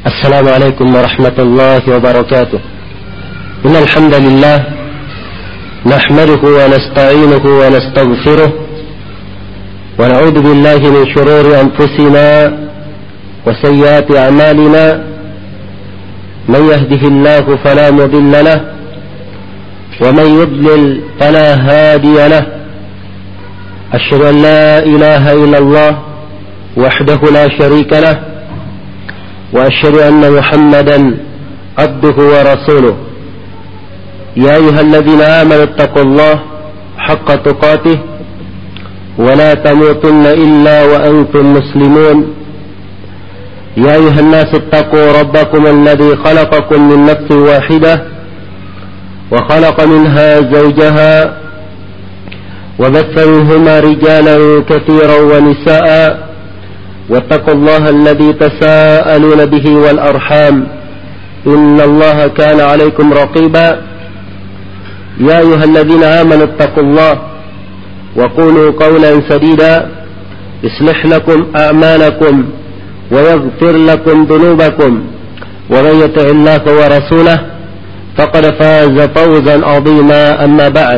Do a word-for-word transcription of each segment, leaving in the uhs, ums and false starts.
السلام عليكم ورحمة الله وبركاته. إن الحمد لله نحمده ونستعينه ونستغفره ونعوذ بالله من شرور أنفسنا وسيئات أعمالنا. من يهده الله فلا مضل له ومن يضلل فلا هادي له. أشهد أن لا إله إلا الله وحده لا شريك له وأشهد أن محمدا عبده ورسوله. يا أيها الذين آمنوا اتقوا الله حق تقاته ولا تموتن إلا وأنتم مسلمون. يا أيها الناس اتقوا ربكم الذي خلقكم من نفس واحدة وخلق منها زوجها وبث منهما رجالا كثيرا ونساء واتقوا الله الذي تساءلون به والأرحام إن الله كان عليكم رقيبا. يا أيها الذين آمنوا اتقوا الله وقولوا قولا سديدا يصلح لكم أعمالكم ويغفر لكم ذنوبكم ومن يطع الله ورسوله فقد فاز فوزا عظيما. أما بعد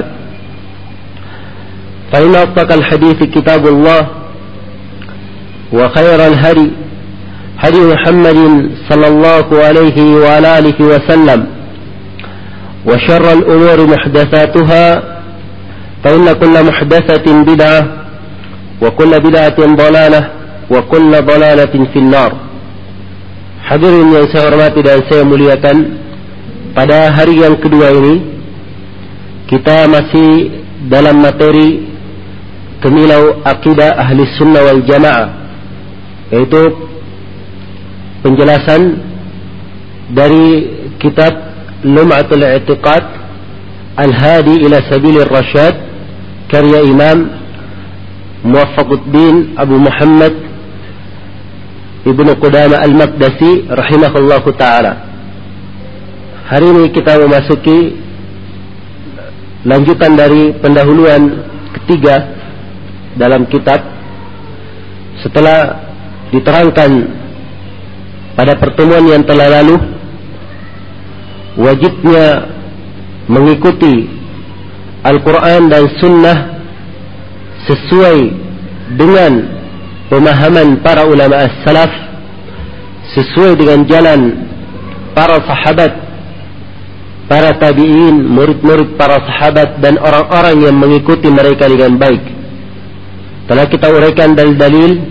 فإن أصدق الحديث كتاب الله وخير الهدي هدي محمد صلى الله عليه وعلى آله وسلم وشر الأمور محدثاتها فإن كل محدثة بدعة وكل بدعة ضلالة وكل ضلالة في النار. Hadirin yang saya hormati dan saya muliakan, pada hari yang kedua ini kita masih dalam materi Kemilau Aqidah Ahli Sunnah wal Jamaah, yaitu penjelasan dari kitab Lum'atul I'tiqad Al-Hadi ila Sabilir Rasyad karya Imam Muwaffaquddin Abu Muhammad Ibnu Qudamah Al-Maqdisi rahimahullahu ta'ala. Hari ini kita memasuki lanjutan dari pendahuluan ketiga dalam kitab, setelah diterangkan pada pertemuan yang telah lalu wajibnya mengikuti Al-Quran dan Sunnah sesuai dengan pemahaman para ulama as-salaf, sesuai dengan jalan para sahabat, para tabi'in, murid-murid para sahabat dan orang-orang yang mengikuti mereka dengan baik. Telah kita uraikan dalil-dalil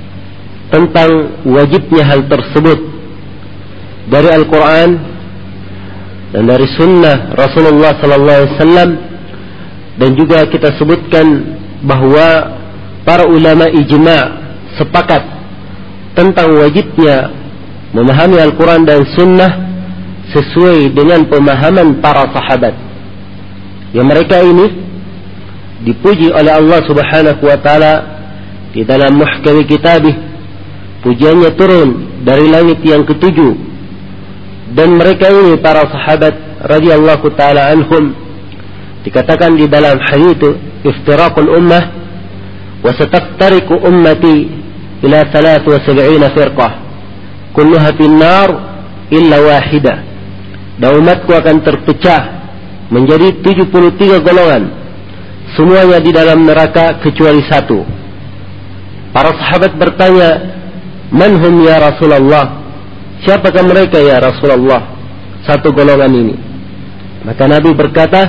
tentang wajibnya hal tersebut dari Al-Quran dan dari Sunnah Rasulullah Sallallahu Alaihi Wasallam, dan juga kita sebutkan bahwa para ulama ijma' sepakat tentang wajibnya memahami Al-Quran dan Sunnah sesuai dengan pemahaman para sahabat, yang mereka ini dipuji oleh Allah Subhanahu wa taala di dalam muhkam kitabih. Pujiannya turun dari langit yang ketujuh, dan mereka ini para sahabat radhiyallahu taala anhum dikatakan di dalam hadits iftiraqul ummah wa sataftariqu ummati ila thalath wa sab'ina firqah kulluha fin nar illa wahidah. Dan umatku akan terpecah menjadi tujuh puluh tiga golongan, semuanya di dalam neraka kecuali satu. Para sahabat bertanya, "Man hum ya Rasulullah?" Siapakah mereka ya Rasulullah, satu golongan ini? Maka Nabi berkata,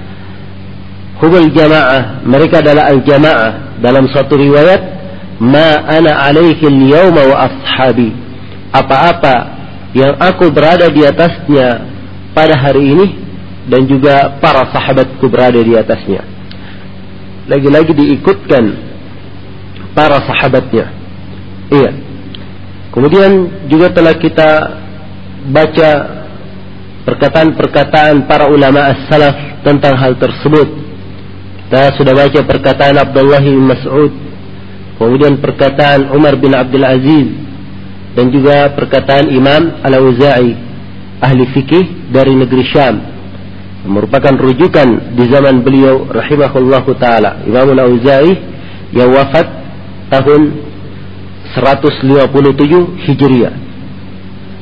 "Humul jamaah." Mereka adalah al-jamaah. Dalam suatu riwayat, "Ma ana alaihi al-yawma wa ashabi." Apa-apa yang aku berada di atasnya pada hari ini dan juga para sahabatku berada di atasnya. Lagi-lagi diikutkan para sahabatnya. Iya. Kemudian juga telah kita baca perkataan-perkataan para ulama as-salaf tentang hal tersebut. Kita sudah baca perkataan Abdullah bin Mas'ud, kemudian perkataan Umar bin Abdul Aziz, dan juga perkataan Imam Al-Auza'i, ahli fikih dari negeri Syam, merupakan rujukan di zaman beliau rahimahullahu ta'ala. Imam Al-Auza'i yang wafat tahun seratus lima puluh tujuh Hijriah.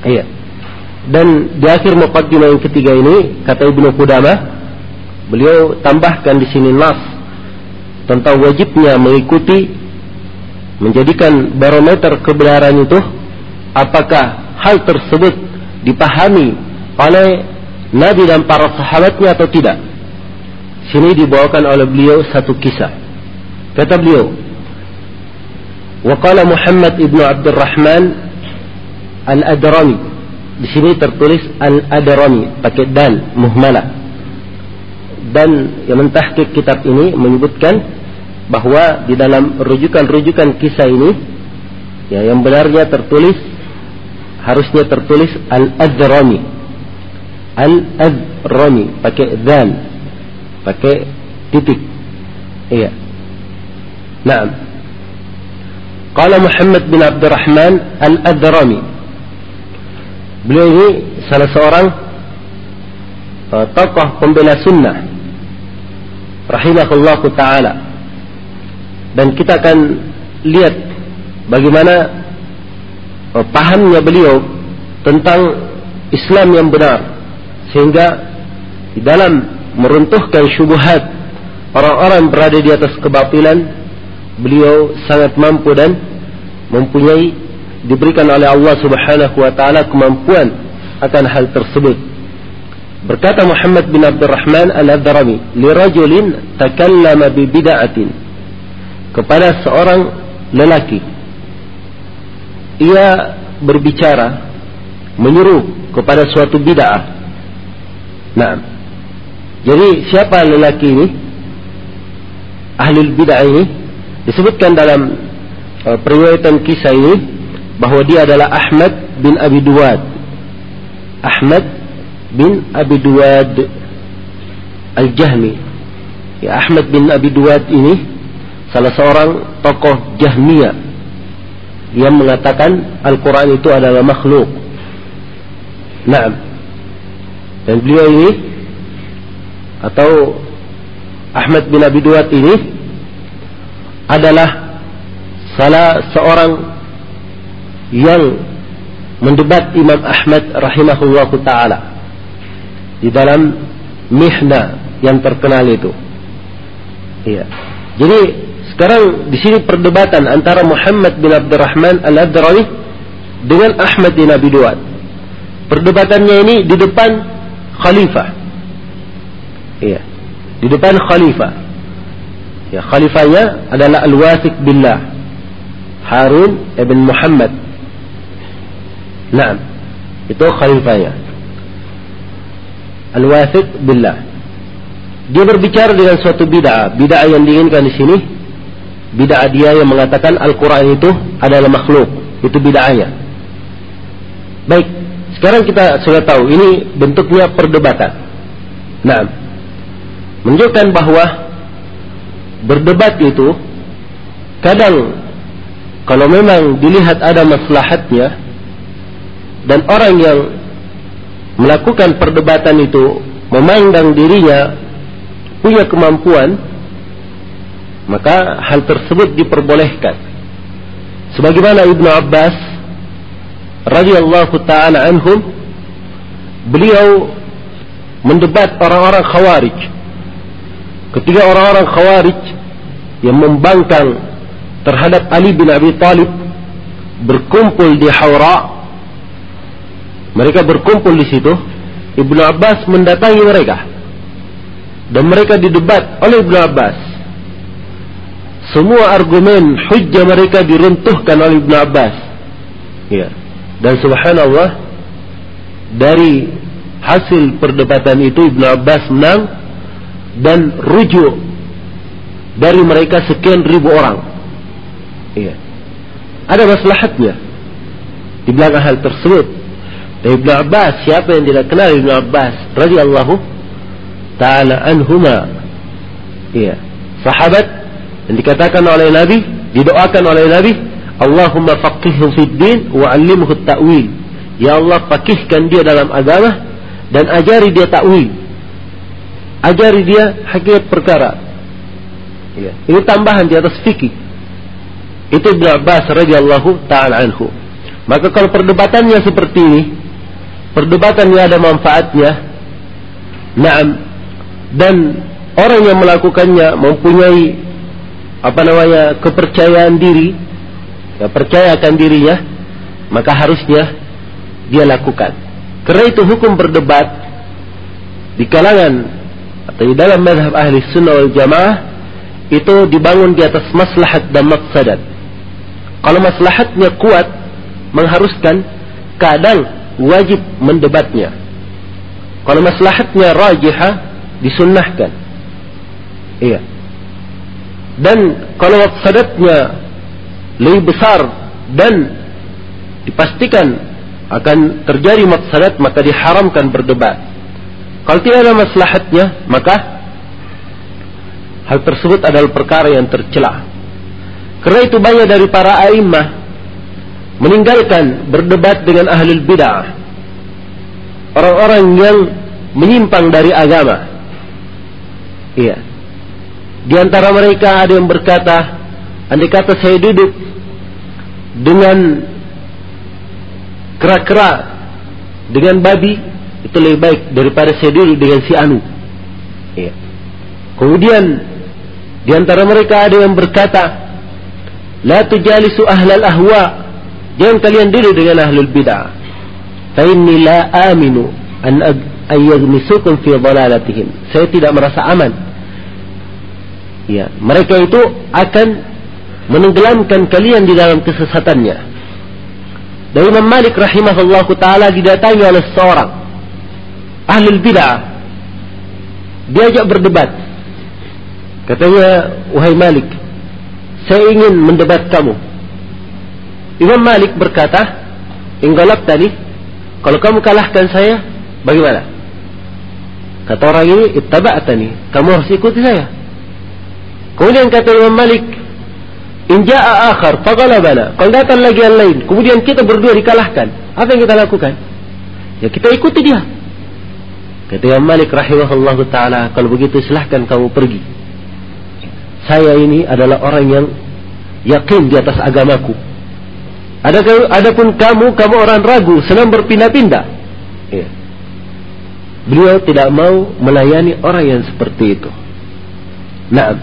Iya. Dan di akhir muqaddimah yang ketiga ini, kata Ibnu Qudamah, beliau tambahkan di sini nas tentang wajibnya mengikuti, menjadikan barometer kebenaran itu apakah hal tersebut dipahami oleh Nabi dan para sahabatnya atau tidak. Sini dibawakan oleh beliau satu kisah. Kata beliau, wa qala Muhammad ibnu Abdurrahman al-Adrami. Di sini tertulis al-Adrami pakai dal muhmalah. Dan yang mentahqiq kitab ini menyebutkan bahwa di dalam rujukan-rujukan kisah ini, ya, yang benarnya tertulis, harusnya tertulis al-Adrami. Al-Adrami pakai dal, pakai titik. Iya. Naam. Qala Muhammad bin Abdurrahman al-Adrami. Beliau ini salah seorang uh, tokoh pembela sunnah rahimahullahu ta'ala. Dan kita akan lihat bagaimana uh, pahamnya beliau tentang Islam yang benar, sehingga di dalam meruntuhkan syubhat orang-orang berada di atas kebatilan, beliau sangat mampu dan mempunyai, diberikan oleh Allah Subhanahu wa taala kemampuan akan hal tersebut. Berkata Muhammad bin Abdurrahman al-Adrami, li rajulin takallama bi bid'atin, kepada seorang lelaki, ia berbicara menyuruh kepada suatu bid'ah. Nah, jadi siapa lelaki ini, ahli bid'ah ini? Disebutkan dalam uh, periwayatan kisah ini bahwa dia adalah Ahmad bin Abi Duwad. Ahmad bin Abi Duwad Al-Jahmi. Ya, Ahmad bin Abi Duwad ini salah seorang tokoh Jahmiyah yang mengatakan Al-Quran itu adalah makhluk. Naam. Dan beliau ini, atau Ahmad bin Abi Duwad ini, adalah salah seorang yang mendebat Imam Ahmad rahimahullahu ta'ala di dalam mihna yang terkenal itu. Iya. Jadi sekarang di sini perdebatan antara Muhammad bin Abdurrahman al-Adrami dengan Ahmad bin Abi Duwad. Perdebatannya ini di depan khalifah. Iya. Di depan khalifah. Ya, khalifahnya adalah Al-Wathiq billah, Harun ibn Muhammad. Naam, itu khalifahnya, Al-Wathiq billah. Dia berbicara dengan suatu bid'ah. Bid'ah yang diinginkan di sini, bid'ah dia yang mengatakan Al-Quran itu adalah makhluk. Itu bid'ahnya. Baik, sekarang kita sudah tahu ini bentuknya perdebatan. Naam, menunjukkan bahwa berdebat itu kadang kalau memang dilihat ada maslahatnya dan orang yang melakukan perdebatan itu memandang dirinya punya kemampuan, maka hal tersebut diperbolehkan. Sebagaimana Ibnu Abbas radhiyallahu ta'ala anhum, beliau mendebat orang-orang Khawarij. Ketika orang-orang Khawarij yang membangkang terhadap Ali bin Abi Thalib berkumpul di Hawra, mereka berkumpul di situ, Ibnu Abbas mendatangi mereka dan mereka didebat oleh Ibnu Abbas. Semua argumen hujjah mereka diruntuhkan oleh Ibnu Abbas. Ya. Dan subhanallah, dari hasil perdebatan itu Ibnu Abbas menang dan rujuk dari mereka sekian ribu orang. Iya. Ada maslahatnya di belakang hal tersebut. Dan Ibnu Abbas, siapa yang tidak kenal Ibnu Abbas radhiyallahu ta'ala anhuma? Iya. Sahabat yang dikatakan oleh Nabi, didoakan oleh Nabi, Allahumma faqihhu fid din wa 'allimhu at-ta'wil. Ya Allah, fakihkan dia dalam agama dan ajari dia ta'wil. Ajari dia hakikat perkara. Ya. Ini tambahan di atas fikih. Itu Ibnu Abbas radhiyallahu ta'ala anhu. Maka kalau perdebatannya seperti ini, perdebatannya ada manfaatnya, na'am, dan orang yang melakukannya mempunyai apa namanya kepercayaan diri, ya, percayakan dirinya, maka harusnya dia lakukan. Karena itu hukum berdebat di kalangan atau di dalam mazhab ahli sunnah wal jamaah itu dibangun di atas maslahat dan mafsadat. Kalau maslahatnya kuat mengharuskan, kadang wajib mendebatnya. Kalau maslahatnya rajihah, disunnahkan. Iya. Dan kalau mafsadatnya lebih besar dan dipastikan akan terjadi mafsadat, maka diharamkan berdebat. Kalau tidak ada maslahatnya, maka hal tersebut adalah perkara yang tercela. Karena itu banyak dari para a'immah meninggalkan berdebat dengan ahlul bid'ah, orang-orang yang menyimpang dari agama. Iya. Di antara mereka ada yang berkata, andai kata saya duduk dengan kera-kera, dengan babi, itu lebih baik daripada saya duduk dengan si anu. Iya. Kemudian di antara mereka ada yang berkata, la tujalisu ahlal ahwa, jangan kalian duduk dengan ahlul bid'ah, fa inni la aminu an ayyagmisukum fi dhalalatihim, saya tidak merasa aman, ya, mereka itu akan menenggelamkan kalian di dalam kesesatannya. Dan Imam Malik rahimahullah ta'ala didatangi oleh seorang ahlul bid'ah, diajak berdebat. Katanya, wahai Malik, saya ingin mendebat kamu. Imam Malik berkata, inggalab tadi, kalau kamu kalahkan saya, bagaimana? Kata orang ini, ittaba'tani, kamu harus ikuti saya. Kemudian kata Imam Malik, in ja'a akhar faghalabana, kalau datang lagi yang lain, kemudian kita berdua dikalahkan, apa yang kita lakukan? Ya kita ikuti dia. Kata Imam Malik rahimahullah ta'ala, kalau begitu silahkan kamu pergi. Saya ini adalah orang yang yakin di atas agamaku. Adapun kamu, kamu orang ragu, senang berpindah-pindah. Ya. Beliau tidak mau melayani orang yang seperti itu. Nah,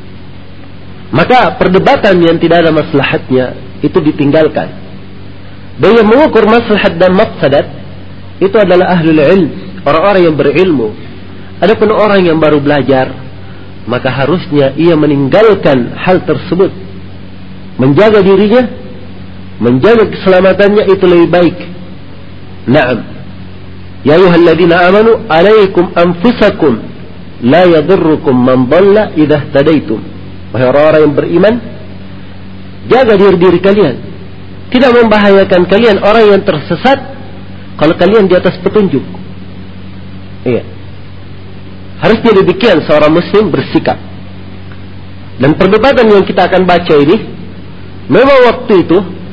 maka perdebatan yang tidak ada maslahatnya itu ditinggalkan. Dan yang mengukur maslahat dan mafsadat itu adalah ahlul ilm, orang-orang yang berilmu. Adapun orang yang baru belajar, maka harusnya ia meninggalkan hal tersebut, menjaga dirinya, menjaga keselamatannya, itu lebih baik. Naam. Ya ayyuhalladzina amanu alaikum anfusakum la yadurrukum man dhalla idza ihtadaitum. Wahai orang-orang yang beriman, jaga diri-diri kalian, tidak membahayakan kalian orang yang tersesat kalau kalian di atas petunjuk. Iya. Harusnya demikian seorang muslim bersikap. Dan perdebatan yang kita akan baca ini, memang waktu itu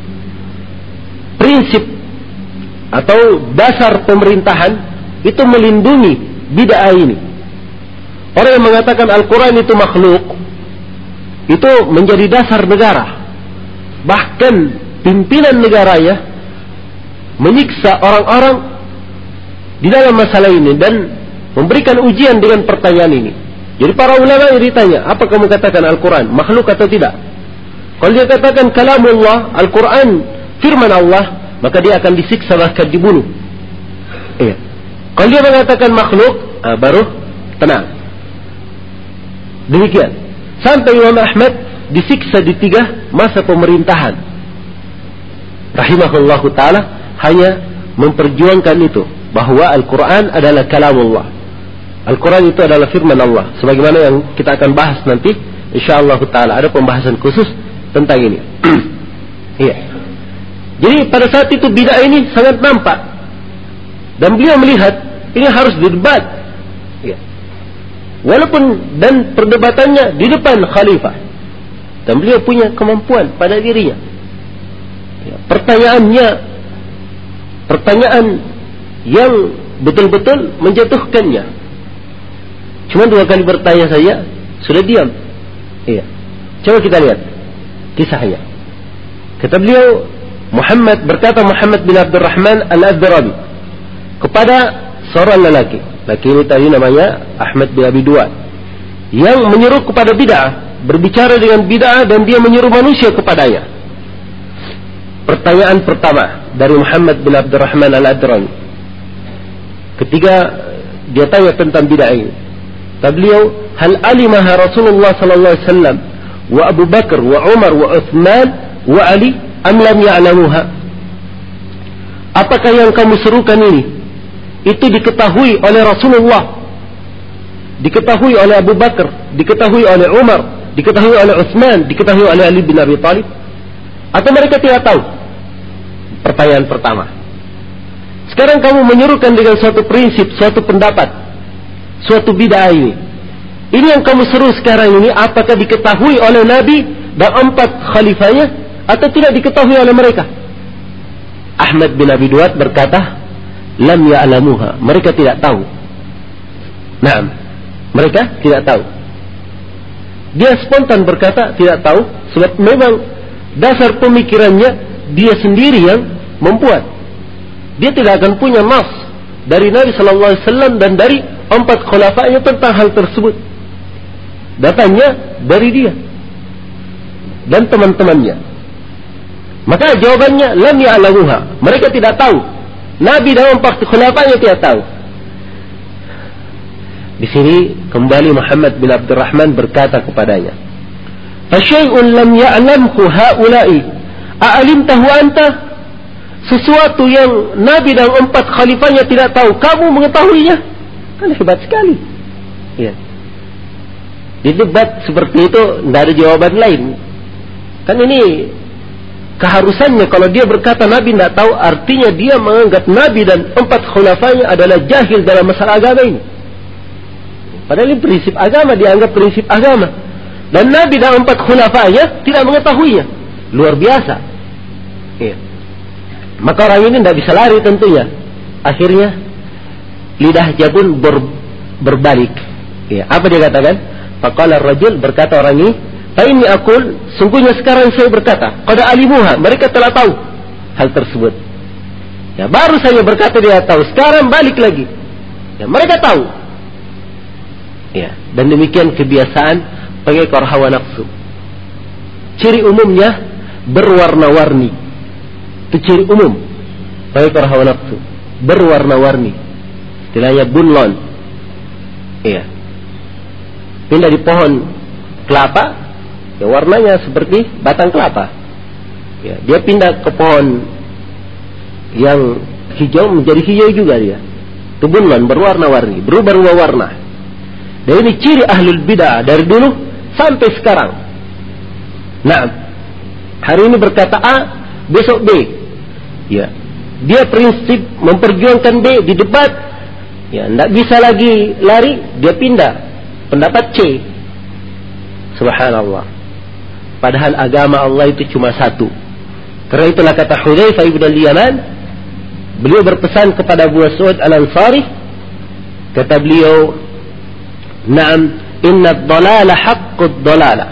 prinsip atau dasar pemerintahan itu melindungi bid'ah ini. Orang yang mengatakan Al-Quran itu makhluk, itu menjadi dasar negara. Bahkan pimpinan negaranya menyiksa orang-orang di dalam masalah ini dan memberikan ujian dengan pertanyaan ini. Jadi para ulama ini ditanya, apa kamu katakan Al-Quran makhluk atau tidak? Kalau dia katakan kalamullah, Al-Quran firman Allah, maka dia akan disiksa bahkan dibunuh. Iya. Kalau dia mengatakan makhluk, ah, baru tenang. Demikian. Sampai Imam Ahmad disiksa di tiga masa pemerintahan. Rahimahullahu ta'ala hanya memperjuangkan itu, bahwa Al-Quran adalah kalamullah. Al-Quran itu adalah firman Allah. Sebagaimana yang kita akan bahas nanti, insyaallah ta'ala ada pembahasan khusus tentang ini. Iya. Jadi pada saat itu bid'ah ini sangat nampak. Dan beliau melihat ini harus didebat. Iya. Walaupun dan perdebatannya di depan khalifah, dan beliau punya kemampuan pada dirinya. Ya, pertanyaannya pertanyaan yang betul-betul menjatuhkannya. Cuma dua kali bertanya saja sudah diam. Iya. Coba kita lihat kisahnya. Kata beliau, Muhammad berkata Muhammad bin Abdurrahman Al-Adrami kepada seorang lelaki. Laki ini tadi namanya Ahmad bin Abi Duat, yang menyeru kepada bid'ah, berbicara dengan bid'ah dan dia menyeru manusia kepadanya. Pertanyaan pertama dari Muhammad bin Abdurrahman Al-Adrami ketika dia tanya tentang bid'ah ini, kata beliau, hal alimaha Rasulullah sallallahu alaihi wasallam wa Abu Bakar wa Umar wa Uthman wa Ali am lam ya'lamuha? Apakah yang kamu serukan ini itu diketahui oleh Rasulullah, diketahui oleh Abu Bakar, diketahui oleh Umar, diketahui oleh Uthman, diketahui oleh Ali bin Abi Thalib, atau mereka tidak tahu? Pertanyaan pertama. Sekarang kamu menyerukan dengan suatu prinsip, suatu pendapat, suatu bid'ah ini. Ini yang kamu seru sekarang ini, apakah diketahui oleh Nabi dan empat khalifahnya atau tidak diketahui oleh mereka? Ahmad bin Abi Duat berkata, lam ya'lamuha, mereka tidak tahu. Naam, mereka tidak tahu. Dia spontan berkata tidak tahu, sebab memang dasar pemikirannya dia sendiri yang membuat. Dia tidak akan punya nas dari Nabi sallallahu alaihi wasallam dan dari empat khulafa'nya tentang hal tersebut. Datangnya dari dia dan teman-temannya. Maka jawabannya lam ya'lamuha, mereka tidak tahu. Nabi dan empat khulafa'nya tidak tahu. Di sini kembali Muhammad bin Abdurrahman berkata kepadanya, "Fasyai'un lam ya'lamhu haula'i, a'alimtahu anta?" Sesuatu yang Nabi dan empat khalifahnya tidak tahu, kamu mengetahuinya? Kan hebat sekali. Ya. Di debat seperti itu tidak ada jawaban lain. Kan ini keharusannya, kalau dia berkata Nabi tidak tahu, artinya dia menganggap Nabi dan empat khulafahnya adalah jahil dalam masalah agama ini. Padahal ini prinsip agama, dianggap prinsip agama. Dan Nabi dan empat khulafahnya tidak mengetahuinya. Luar biasa. Ya. Maka orang ini tidak bisa lari tentunya. Akhirnya lidah jabun ber, berbalik. Ya. Apa dia katakan? Faqala ar-rajul, berkata orang ini, fa inni aqul, sungguhnya sekarang saya berkata, qad alimuha, mereka telah tahu hal tersebut. Ya, baru saya berkata dia tahu, sekarang balik lagi. Ya, mereka tahu. Ya, dan demikian kebiasaan pengekor hawa nafsu. Ciri umumnya berwarna-warni. Itu ciri umum pengekor hawa nafsu, berwarna-warni. Istilahnya bunlon. Iya. Pindah di pohon kelapa, ya warnanya seperti batang kelapa. Ya, dia pindah ke pohon yang hijau menjadi hijau juga dia. Itu bunlon, berwarna-warni, berubah-ubah warna. Dan ini ciri ahlul bid'ah dari dulu sampai sekarang. Nah, hari ini berkata A, besok B. Ya, dia prinsip memperjuangkan B di debat. Ya, tidak bisa lagi lari, dia pindah pendapat C. Subhanallah. Padahal agama Allah itu cuma satu. Karena itulah kata Hudzaifah ibn al-Yaman, beliau berpesan kepada Abu Mas'ud al-Ansari, kata beliau, "Na'am, inna ad-dhalala haqqud dhalala.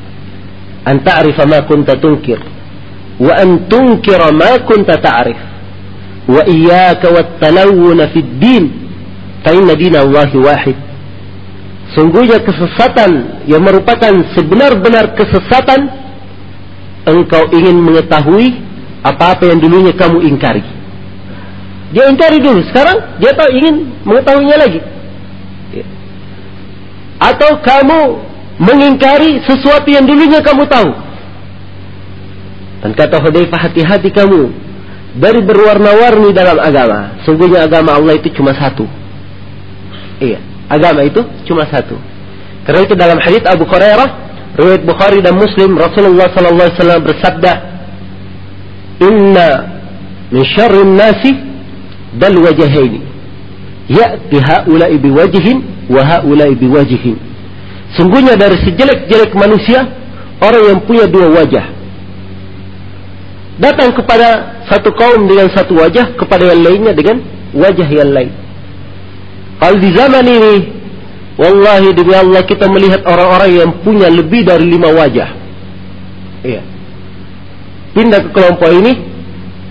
An ta'rifa ma kunta tunkir, wa an tunkira ma kunta ta'rif, wa iyyaka wat-talawun fid din, fa inna dina Allahi wahid." Sungguhnya kesesatan yang merupakan sebenar-benar kesesatan, engkau ingin mengetahui apa-apa yang dulunya kamu ingkari. Dia ingkari dulu, sekarang dia tahu, ingin mengetahuinya lagi. Atau kamu mengingkari sesuatu yang dulunya kamu tahu. Dan kata Hudzaifah, hati-hati kamu dari berwarna-warni dalam agama. Sungguhnya agama Allah itu cuma satu. Iya, agama itu cuma satu. Karena itu dalam hadits Abu Hurairah, riwayat Bukhari dan Muslim, Rasulullah sallallahu alaihi wasallam bersabda, "Inna min syarrin nasi dal wajhaini, ya'ti haula'i biwajhin wa haula'i biwajhin." Sungguhnya dari sejelek-jelek manusia orang yang punya dua wajah, datang kepada satu kaum dengan satu wajah, kepada yang lainnya dengan wajah yang lain. Kalau di zaman ini, wallahi demi Allah, kita melihat orang-orang yang punya lebih dari lima wajah. Iya. Pindah ke kelompok ini,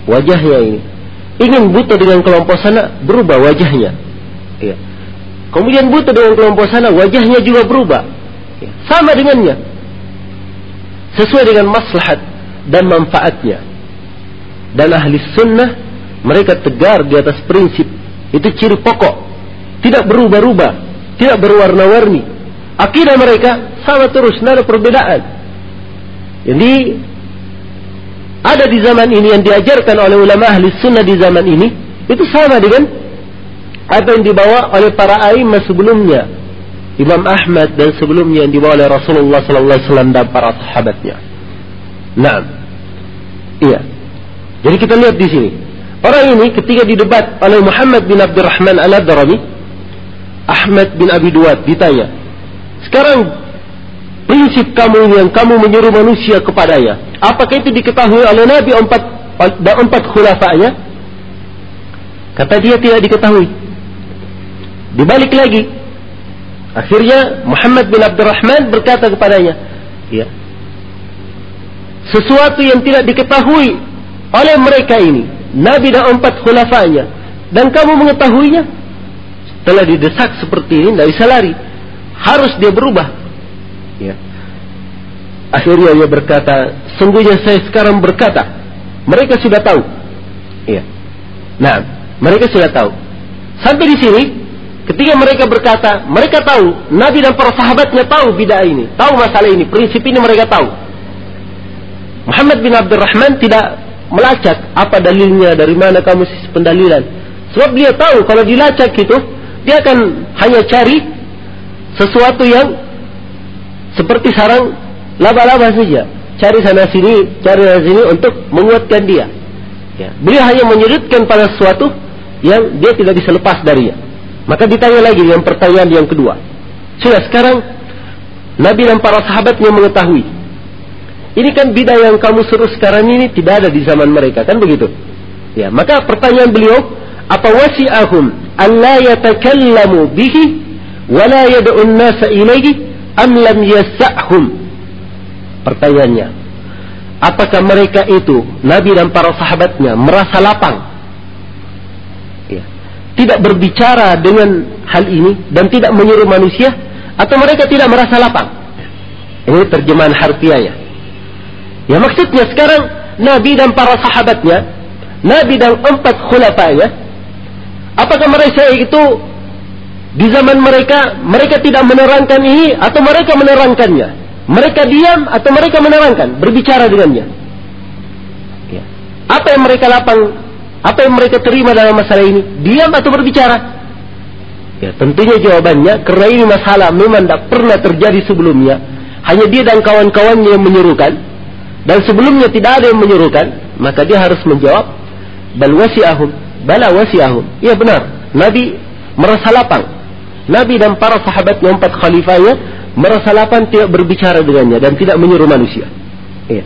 wajahnya ini. Ingin buta dengan kelompok sana, berubah wajahnya. Ya. Kemudian buta dengan kelompok sana, wajahnya juga berubah. Ya. Sama dengannya. Sesuai dengan maslahat dan manfaatnya. Dan ahli sunnah, mereka tegar di atas prinsip. Itu ciri pokok. Tidak berubah-ubah. Tidak berwarna-warni. Akidah mereka sama terus, tidak ada perbedaan. Jadi ada di zaman ini yang diajarkan oleh ulama ahli sunnah di zaman ini, itu sama dengan apa yang dibawa oleh para a'immah sebelumnya, Imam Ahmad dan sebelumnya yang dibawa oleh Rasulullah sallallahu alaihi wasallam dan para sahabatnya. Nah, iya. Jadi kita lihat di sini, orang ini ketika didebat oleh Muhammad bin Abdurrahman Al-Adrami, Ahmad bin Abi Duwad ditanya, sekarang prinsip kamu yang kamu menyuruh manusia kepadanya, apakah itu diketahui oleh Nabi empat dan empat khulafa'nya? Kata dia tidak diketahui. Dibalik lagi, akhirnya Muhammad bin Abdurrahman berkata kepadanya, ya, sesuatu yang tidak diketahui oleh mereka ini, Nabi dan empat khulafa'nya, dan kamu mengetahuinya, setelah didesak seperti ini, tidak bisa lari, harus dia berubah. Ya. Akhirnya dia berkata, sungguhnya saya sekarang berkata, mereka sudah tahu. Ya. Nah, mereka sudah tahu. Sampai di sini, ketika mereka berkata, mereka tahu, Nabi dan para sahabatnya tahu bid'ah ini, tahu masalah ini, prinsip ini mereka tahu. Muhammad bin Abdurrahman tidak melacak apa dalilnya, dari mana kamu sisi pendalilan. Sebab dia tahu kalau dilacak itu, dia akan hanya cari sesuatu yang seperti sarang laba-laba saja, cari sana sini, cari sana sini untuk menguatkan dia. Ya. Beliau hanya menyudutkan pada sesuatu yang dia tidak bisa lepas darinya. Maka ditanya lagi dengan pertanyaan yang kedua. Sudah sekarang Nabi dan para sahabatnya mengetahui. Ini kan bidah yang kamu suruh sekarang ini tidak ada di zaman mereka, kan begitu? Ya. Maka pertanyaan beliau, apa wasi'ahum an la yatakallamu bihi wa la yad'un nasa ilaihi am lam yasa'hum? Pertanyaannya, apakah mereka itu, Nabi dan para sahabatnya, merasa lapang, ya, tidak berbicara dengan hal ini dan tidak menyuruh manusia, atau mereka tidak merasa lapang? Ini terjemahan harfiahnya. Ya, maksudnya sekarang Nabi dan para sahabatnya, Nabi dan empat khulafa'nya, apakah mereka itu di zaman mereka, mereka tidak menerangkan ini, atau mereka menerangkannya? Mereka diam atau mereka menerangkan, berbicara dengannya? Ya. Apa yang mereka lapang, apa yang mereka terima dalam masalah ini? Diam atau berbicara? Ya, tentunya jawabannya, karena ini masalah memang tidak pernah terjadi sebelumnya. Hanya dia dan kawan-kawannya yang menyuruhkan, dan sebelumnya tidak ada yang menyuruhkan, maka dia harus menjawab, bal wasi'ahum, bala wasi'ahum. Ya benar, Nabi merasa lapang. Nabi dan para sahabatnya, empat khalifahnya, merasa lapang tidak berbicara dengannya dan tidak menyuruh manusia. Iya.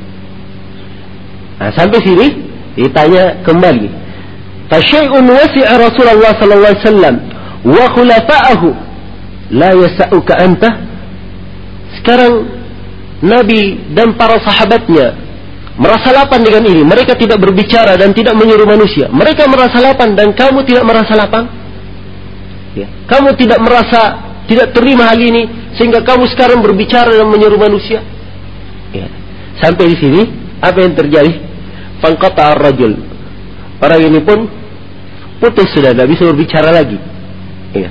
Nah, sampai sini ditanya kembali. Fasyai'un wasi'a Rasulullah sallallahu alaihi wasallam wa khulafa'ahu la yasa'uka anta? Sekarang Nabi dan para sahabatnya merasa lapang dengan ini. Mereka tidak berbicara dan tidak menyuruh manusia. Mereka merasa lapang dan kamu tidak merasa lapang? Ya. Kamu tidak merasa, tidak terima hal ini sehingga kamu sekarang berbicara dan menyuruh manusia. Ya. Sampai di sini apa yang terjadi? Fanqata ar-rajul. Orang ini pun putus sudah, tidak bisa berbicara lagi. Ya.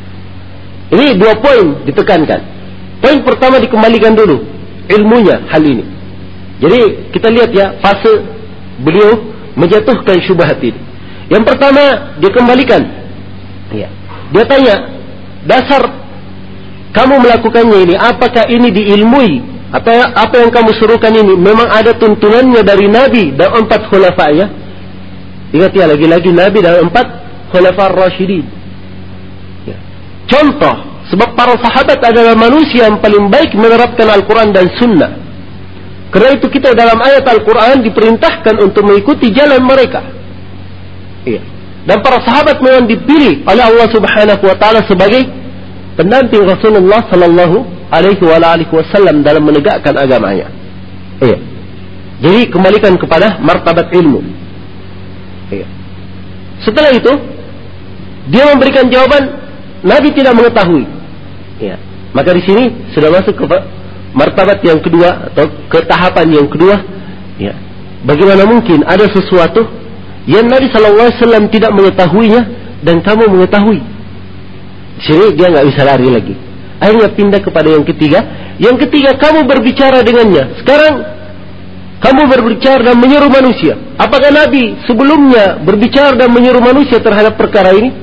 Ini dua poin ditekankan. Poin pertama dikembalikan dulu ilmunya hal ini. Jadi kita lihat ya fase beliau menjatuhkan syubhat ini. Yang pertama dikembalikan. Ya. Dia tanya, dasar kamu melakukannya ini, apakah ini diilmui? Atau apa yang kamu suruhkan ini memang ada tuntunannya dari Nabi dan empat khulafa'nya? Ingat ya, lagi-lagi Nabi dan empat khulafa' ar-rasyidin. Ya. Contoh, sebab para sahabat adalah manusia yang paling baik menerapkan Al-Quran dan Sunnah. Karena itu kita dalam ayat Al-Quran diperintahkan untuk mengikuti jalan mereka. Iya. Dan para sahabat memang dipilih oleh Allah Subhanahu wa taala sebagai pendamping Rasulullah sallallahu alaihi wa alihi wasallam dalam menegakkan agamanya. Iya. Jadi kembalikan kepada martabat ilmu. Ya. Setelah itu dia memberikan jawaban Nabi tidak mengetahui. Ya. Maka di sini sudah masuk ke martabat yang kedua atau ke tahapan yang kedua. Ya. Bagaimana mungkin ada sesuatu yang Nabi Shallallahu Alaihi Wasallam tidak mengetahuinya dan kamu mengetahui? Di sini dia nggak bisa lari lagi. Akhirnya pindah kepada yang ketiga. Yang ketiga, kamu berbicara dengannya. Sekarang kamu berbicara dan menyuruh manusia. Apakah Nabi sebelumnya berbicara dan menyuruh manusia terhadap perkara ini?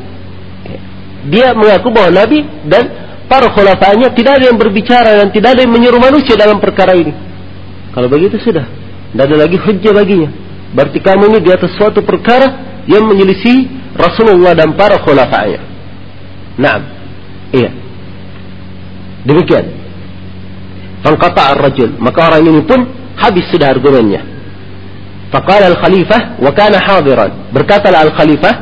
Dia mengaku bahwa Nabi dan para khulafa'nya tidak ada yang berbicara dan tidak ada yang menyuruh manusia dalam perkara ini. Kalau begitu sudah, tidak ada lagi hujjah baginya. Berarti kamu ini di atas suatu perkara yang menyelisih Rasulullah dan para khulafa'nya. Naam. Iya. Demikian. Fanqata' ar-rajul, maka orang ini pun habis sudah argumennya. Faqala al-khalifah wa kana hadiran. Berkatalah al-khalifah,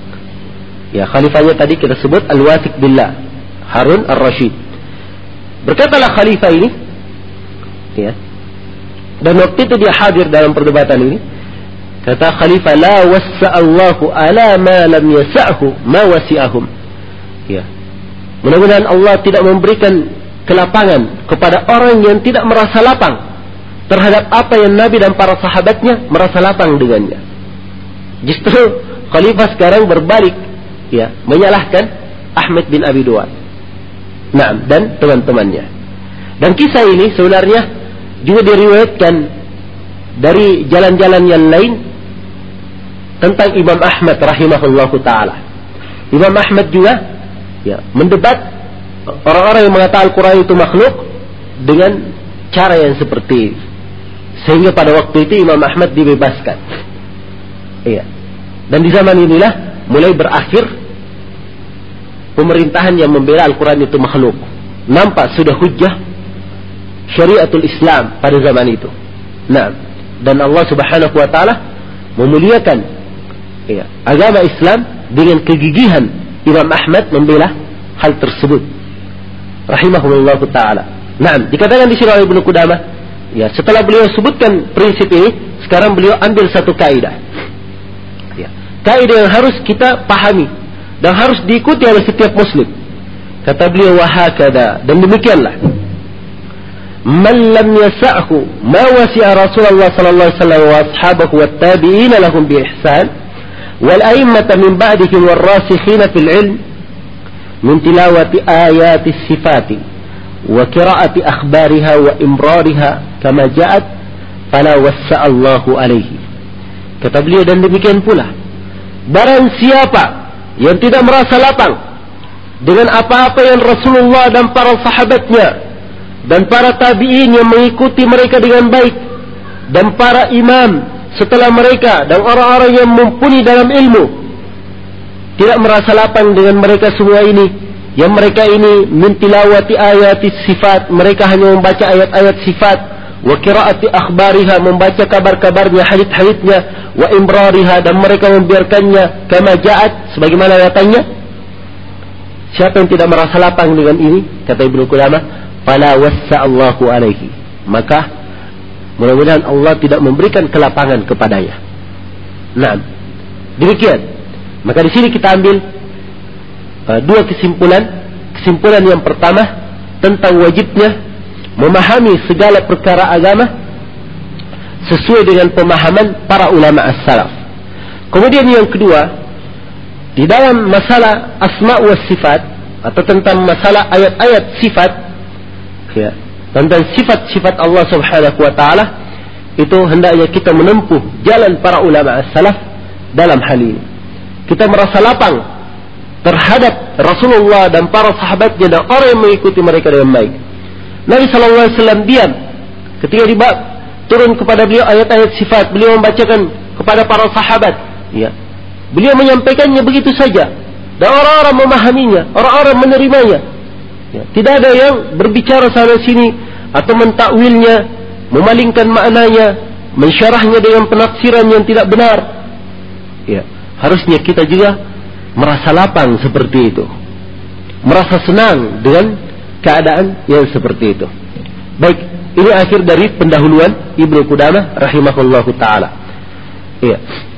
ya khalifahnya tadi kita sebut al-Wathiq billah, Harun ar-Rashid. Berkatalah khalifah ini, ya. Dan waktu itu dia hadir dalam perdebatan ini. Kata khalifah, la wassa'allahu ala ma lam yasa'hu ma wasi'ahum. Ya. Mudah-mudahan Allah tidak memberikan kelapangan kepada orang yang tidak merasa lapang terhadap apa yang Nabi dan para sahabatnya merasa lapang dengannya. Justru khalifah sekarang berbalik, ya, menyalahkan Ahmad bin Abi Duad, nah, dan teman-temannya. Dan kisah ini sebenarnya juga diriwayatkan dari jalan-jalan yang lain tentang Imam Ahmad rahimahullahu taala. Imam Ahmad juga, ya, mendebat orang-orang yang mengatakan Al-Quran itu makhluk dengan cara yang seperti ini. Sehingga pada waktu itu Imam Ahmad dibebaskan. Iya. Dan di zaman inilah mulai berakhir pemerintahan yang membela Al-Quran itu makhluk. Nampak sudah hujjah syariatul Islam pada zaman itu. Nah, dan Allah Subhanahu wa taala memuliakan, iya, agama Islam dengan kegigihan Imam Ahmad membela hal tersebut. Rahimahullah ta'ala. Nah, dikatakan di sini oleh Ibnu Qudamah, ya, setelah beliau sebutkan prinsip ini, sekarang beliau ambil satu kaidah. Ya, kaidah yang harus kita pahami dan harus diikuti oleh setiap muslim. Kata beliau, wa hakadha, dan demikianlah. Man lam yasa'hu ma wasi'a Rasulullah sallallahu alaihi wasallam wa ashabahu wat tabi'in lahum bi ihsan wal a'immata min ba'dihim war rasikhina fil 'ilm من تلاوة آيات الصفات وقراءة أخبارها وإمرارها كما جاءت فلا وسع الله عليه. Kata beliau, dan demikian pula barang siapa yang tidak merasa lapang dengan apa-apa yang Rasulullah dan para sahabatnya dan para tabi'in yang mengikuti mereka dengan baik dan para imam setelah mereka dan orang-orang yang mumpuni dalam ilmu, tidak merasa lapang dengan mereka semua ini, yang mereka ini min tilawati ayati sifat, mereka hanya membaca ayat-ayat sifat, wa qiraati akhbariha, membaca kabar-kabarnya, hadits-haditsnya, wa imrariha, dan mereka membiarkannya kama ja'at, sebagaimana datangnya. Siapa yang tidak merasa lapang dengan ini, kata Ibnu Qudamah, fala wassa'allahu alaihi, maka mudah-mudahan Allah tidak memberikan kelapangan kepadanya. Nah, demikian. Maka di sini kita ambil uh, dua kesimpulan. Kesimpulan yang pertama tentang wajibnya memahami segala perkara agama sesuai dengan pemahaman para ulama as-salaf. Kemudian yang kedua, di dalam masalah asma wa sifat atau tentang masalah ayat-ayat sifat, ya, tentang sifat-sifat Allah Subhanahu wa taala, itu hendaknya kita menempuh jalan para ulama as-salaf dalam hal ini. Kita merasa lapang terhadap Rasulullah dan para sahabatnya dan orang yang mengikuti mereka dengan baik. Nabi Sallallahu Alaihi Wasallam diam ketika dibab turun kepada beliau ayat-ayat sifat, beliau membacakan kepada para sahabat. Ya, beliau menyampaikannya begitu saja dan orang-orang memahaminya, orang-orang menerimanya. Ya, tidak ada yang berbicara sana sini atau mentakwilnya, memalingkan maknanya, mensyarahnya dengan penafsiran yang tidak benar. Ya. Harusnya kita juga merasa lapang seperti itu, merasa senang dengan keadaan yang seperti itu. Baik, ini akhir dari pendahuluan Ibnu Qudamah rahimahullahu taala. Iya.